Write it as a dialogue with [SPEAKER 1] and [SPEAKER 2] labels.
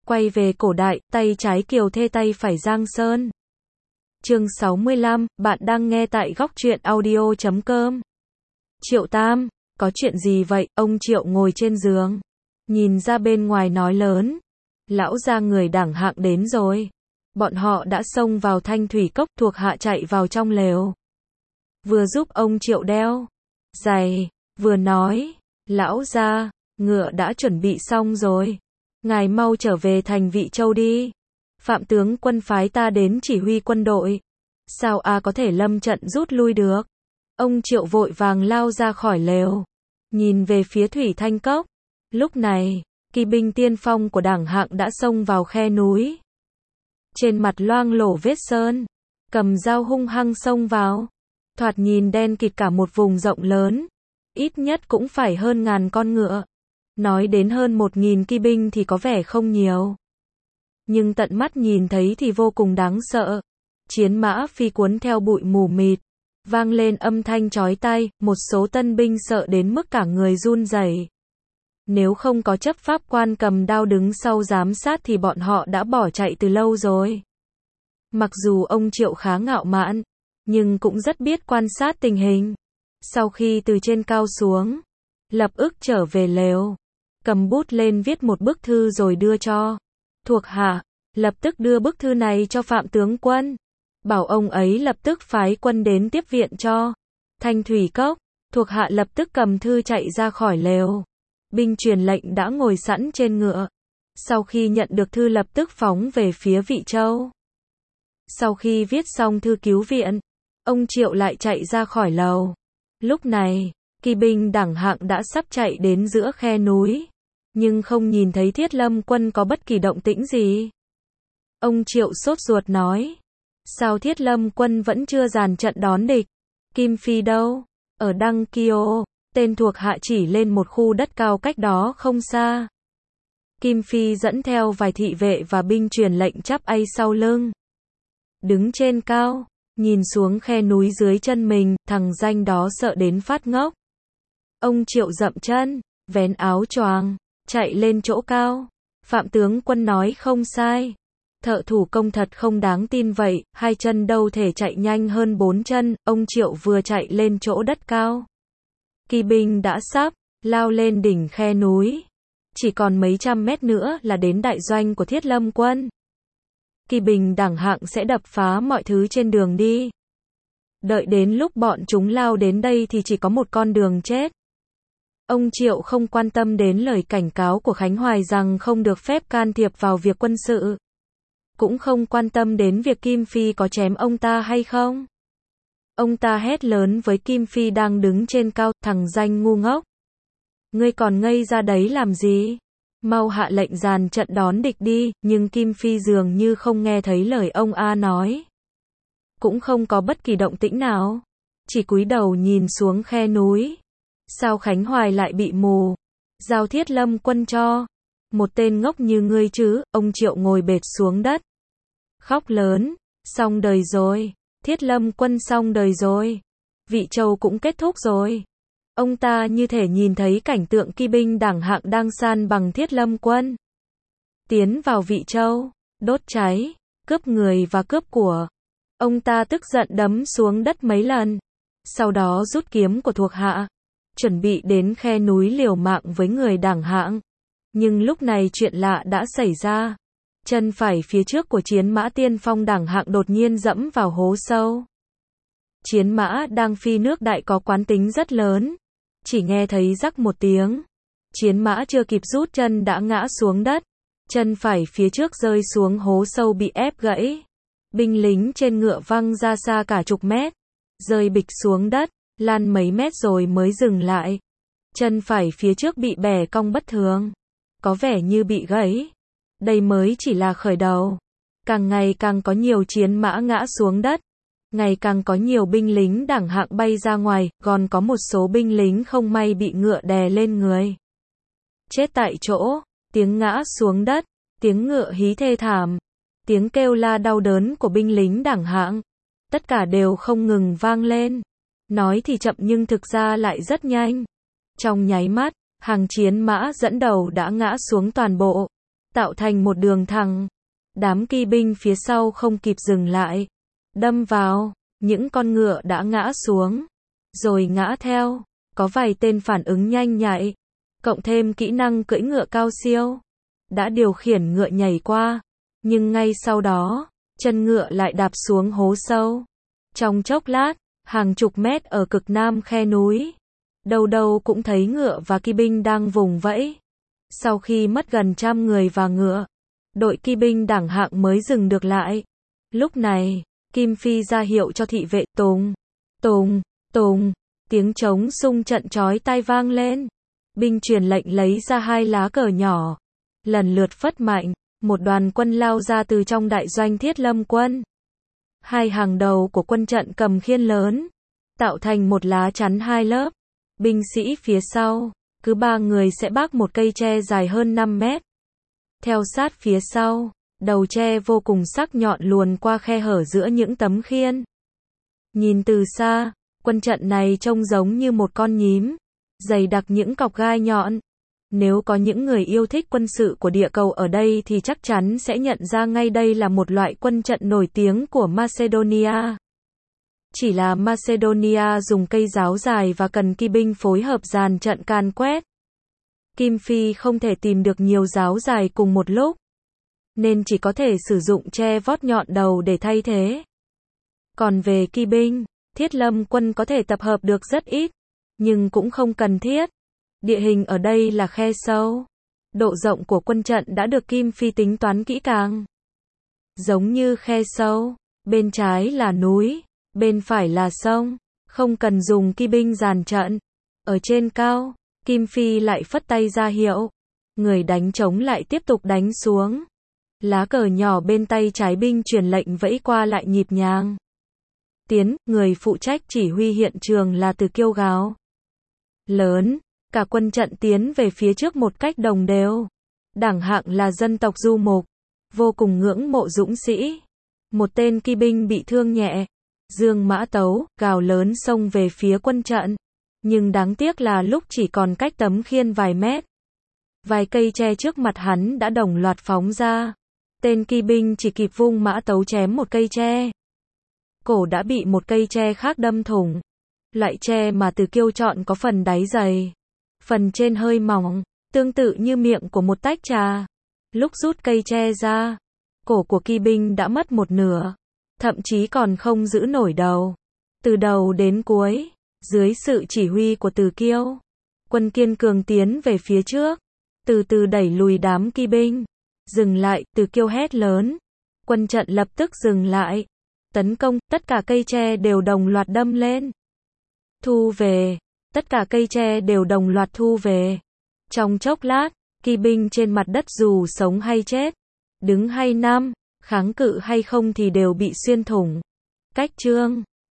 [SPEAKER 1] Quay về cổ đại, tay trái Kiều Thê tay phải Giang Sơn. Chương 65, bạn đang nghe tại góc truyện audio.com. Triệu Tam, có chuyện gì vậy? Ông Triệu ngồi trên giường, nhìn ra bên ngoài nói lớn. Lão gia người đẳng hạng đến rồi. Bọn họ đã xông vào Thanh Thủy Cốc, thuộc hạ chạy vào trong lều. Vừa giúp ông Triệu đeo giày, vừa nói, lão gia, ngựa đã chuẩn bị xong rồi. Ngài mau trở về thành Vị Châu đi. Phạm tướng quân phái ta đến chỉ huy quân đội. Sao có thể lâm trận rút lui được? Ông Triệu vội vàng lao ra khỏi lều, nhìn về phía Thủy Thanh Cốc. Lúc này, kỳ binh tiên phong của đảng hạng đã xông vào khe núi. Trên mặt loang lổ vết sơn, cầm dao hung hăng xông vào. Thoạt nhìn đen kịt cả một vùng rộng lớn, ít nhất cũng phải hơn 1000 con ngựa. Nói đến hơn 1000 kỵ binh thì có vẻ không nhiều, nhưng tận mắt nhìn thấy thì vô cùng đáng sợ. Chiến mã phi cuốn theo bụi mù mịt, vang lên âm thanh chói tai, một số tân binh sợ đến mức cả người run rẩy. Nếu không có chấp pháp quan cầm đao đứng sau giám sát thì bọn họ đã bỏ chạy từ lâu rồi. Mặc dù ông Triệu khá ngạo mạn, nhưng cũng rất biết quan sát tình hình. Sau khi từ trên cao xuống, lập tức trở về lều, cầm bút lên viết một bức thư rồi đưa cho thuộc hạ. Lập tức đưa bức thư này cho Phạm tướng quân, bảo ông ấy lập tức phái quân đến tiếp viện cho Thanh Thủy Cốc. Thuộc hạ lập tức cầm thư chạy ra khỏi lều. Binh truyền lệnh đã ngồi sẵn trên ngựa. Sau khi nhận được thư lập tức phóng về phía Vị Châu. Sau khi viết xong thư cứu viện, ông Triệu lại chạy ra khỏi lầu. Lúc này, kỳ binh đẳng hạng đã sắp chạy đến giữa khe núi, nhưng không nhìn thấy Thiết Lâm quân có bất kỳ động tĩnh gì. Ông Triệu sốt ruột nói, sao Thiết Lâm quân vẫn chưa dàn trận đón địch? Kim Phi đâu? Ở Đăng Kiô. Tên thuộc hạ chỉ lên một khu đất cao cách đó không xa. Kim Phi dẫn theo vài thị vệ và binh truyền lệnh chắp tay sau lưng. Đứng trên cao, nhìn xuống khe núi dưới chân mình, thằng danh đó sợ đến phát ngốc. Ông Triệu dậm chân, vén áo choàng, chạy lên chỗ cao. Phạm tướng quân nói không sai. Thợ thủ công thật không đáng tin vậy, 2 chân đâu thể chạy nhanh hơn 4 chân. Ông Triệu vừa chạy lên chỗ đất cao, kỳ binh đã sắp lao lên đỉnh khe núi. Chỉ còn mấy trăm mét nữa là đến đại doanh của Thiết Lâm quân. Kỳ binh đẳng hạng sẽ đập phá mọi thứ trên đường đi. Đợi đến lúc bọn chúng lao đến đây thì chỉ có một con đường chết. Ông Triệu không quan tâm đến lời cảnh cáo của Khánh Hoài rằng không được phép can thiệp vào việc quân sự. Cũng không quan tâm đến việc Kim Phi có chém ông ta hay không. Ông ta hét lớn với Kim Phi đang đứng trên cao, thằng danh ngu ngốc. Ngươi còn ngây ra đấy làm gì? Mau hạ lệnh dàn trận đón địch đi, nhưng Kim Phi dường như không nghe thấy lời ông nói. Cũng không có bất kỳ động tĩnh nào. Chỉ cúi đầu nhìn xuống khe núi. Sao Khánh Hoài lại bị mù? Giao Thiết Lâm quân cho một tên ngốc như ngươi chứ? Ông Triệu ngồi bệt xuống đất, khóc lớn, xong đời rồi. Thiết Lâm quân xong đời rồi. Vị Châu cũng kết thúc rồi. Ông ta như thể nhìn thấy cảnh tượng kỳ binh đẳng hạng đang san bằng Thiết Lâm quân. Tiến vào Vị Châu, đốt cháy, cướp người và cướp của. Ông ta tức giận đấm xuống đất mấy lần. Sau đó rút kiếm của thuộc hạ, chuẩn bị đến khe núi liều mạng với người đẳng hạng. Nhưng lúc này chuyện lạ đã xảy ra. Chân phải phía trước của chiến mã tiên phong đẳng hạng đột nhiên dẫm vào hố sâu. Chiến mã đang phi nước đại có quán tính rất lớn. Chỉ nghe thấy rắc một tiếng. Chiến mã chưa kịp rút chân đã ngã xuống đất. Chân phải phía trước rơi xuống hố sâu bị ép gãy. Binh lính trên ngựa văng ra xa cả chục mét. Rơi bịch xuống đất, lan mấy mét rồi mới dừng lại. Chân phải phía trước bị bẻ cong bất thường. Có vẻ như bị gãy. Đây mới chỉ là khởi đầu. Càng ngày càng có nhiều chiến mã ngã xuống đất. Ngày càng có nhiều binh lính đẳng hạng bay ra ngoài, còn có một số binh lính không may bị ngựa đè lên người. Chết tại chỗ, tiếng ngã xuống đất, tiếng ngựa hí thê thảm, tiếng kêu la đau đớn của binh lính đẳng hạng. Tất cả đều không ngừng vang lên. Nói thì chậm nhưng thực ra lại rất nhanh. Trong nháy mắt, hàng chiến mã dẫn đầu đã ngã xuống toàn bộ. tạo thành một đường thẳng. Đám kỵ binh phía sau không kịp dừng lại, đâm vào, những con ngựa đã ngã xuống, rồi ngã theo, có vài tên phản ứng nhanh nhạy, cộng thêm kỹ năng cưỡi ngựa cao siêu, đã điều khiển ngựa nhảy qua, nhưng ngay sau đó, chân ngựa lại đạp xuống hố sâu. Trong chốc lát, hàng chục mét ở cực nam khe núi, đâu đâu cũng thấy ngựa và kỵ binh đang vùng vẫy. Sau khi mất gần 100 người và ngựa, đội kỵ binh đẳng hạng mới dừng được lại. Lúc này, Kim Phi ra hiệu cho thị vệ, tùng, tùng, tùng, tiếng trống xung trận chói tai vang lên. Binh truyền lệnh lấy ra 2 lá cờ nhỏ, lần lượt phất mạnh, một đoàn quân lao ra từ trong đại doanh Thiết Lâm quân. 2 hàng đầu của quân trận cầm khiên lớn, tạo thành một lá chắn 2 lớp. Binh sĩ phía sau, cứ 3 người sẽ vác một cây tre dài hơn 5 mét. Theo sát phía sau, đầu tre vô cùng sắc nhọn luồn qua khe hở giữa những tấm khiên. Nhìn từ xa, quân trận này trông giống như một con nhím, dày đặc những cọc gai nhọn. Nếu có những người yêu thích quân sự của địa cầu ở đây thì chắc chắn sẽ nhận ra ngay đây là một loại quân trận nổi tiếng của Macedonia. Chỉ là Macedonia dùng cây giáo dài và cần kỵ binh phối hợp dàn trận càn quét. Kim Phi không thể tìm được nhiều giáo dài cùng một lúc, nên chỉ có thể sử dụng tre vót nhọn đầu để thay thế. Còn về kỵ binh, Thiết Lâm quân có thể tập hợp được rất ít, nhưng cũng không cần thiết. Địa hình ở đây là khe sâu. Độ rộng của quân trận đã được Kim Phi tính toán kỹ càng. Giống như khe sâu, bên trái là núi, bên phải là sông, không cần dùng kỵ binh dàn trận. Ở trên cao, Kim Phi lại phất tay ra hiệu. Người đánh trống lại tiếp tục đánh xuống. Lá cờ nhỏ bên tay trái binh truyền lệnh vẫy qua lại nhịp nhàng. Tiến, người phụ trách chỉ huy hiện trường là Từ Kiêu gào lớn. Cả quân trận tiến về phía trước một cách đồng đều. Đẳng hạng là dân tộc Du Mục, vô cùng ngưỡng mộ dũng sĩ. Một tên kỵ binh bị thương nhẹ, Dương Mã Tấu, gào lớn xông về phía quân trận. Nhưng đáng tiếc là lúc chỉ còn cách tấm khiên vài mét. Vài cây tre trước mặt hắn đã đồng loạt phóng ra. Tên kỵ binh chỉ kịp vung mã tấu chém một cây tre. Cổ đã bị một cây tre khác đâm thủng. Loại tre mà Từ Kiêu chọn có phần đáy dày, phần trên hơi mỏng, tương tự như miệng của một tách trà. Lúc rút cây tre ra, cổ của kỵ binh đã mất một nửa, thậm chí còn không giữ nổi đầu. Từ đầu đến cuối, dưới sự chỉ huy của Từ Kiêu, quân kiên cường tiến về phía trước, từ từ đẩy lùi đám kỵ binh. Dừng lại, Từ Kiêu hét lớn. Quân trận lập tức dừng lại. Tấn công, tất cả cây tre đều đồng loạt đâm lên. Thu về, tất cả cây tre đều đồng loạt thu về. Trong chốc lát, kỵ binh trên mặt đất dù sống hay chết, đứng hay nằm, kháng cự hay không thì đều bị xuyên thủng. Cách chương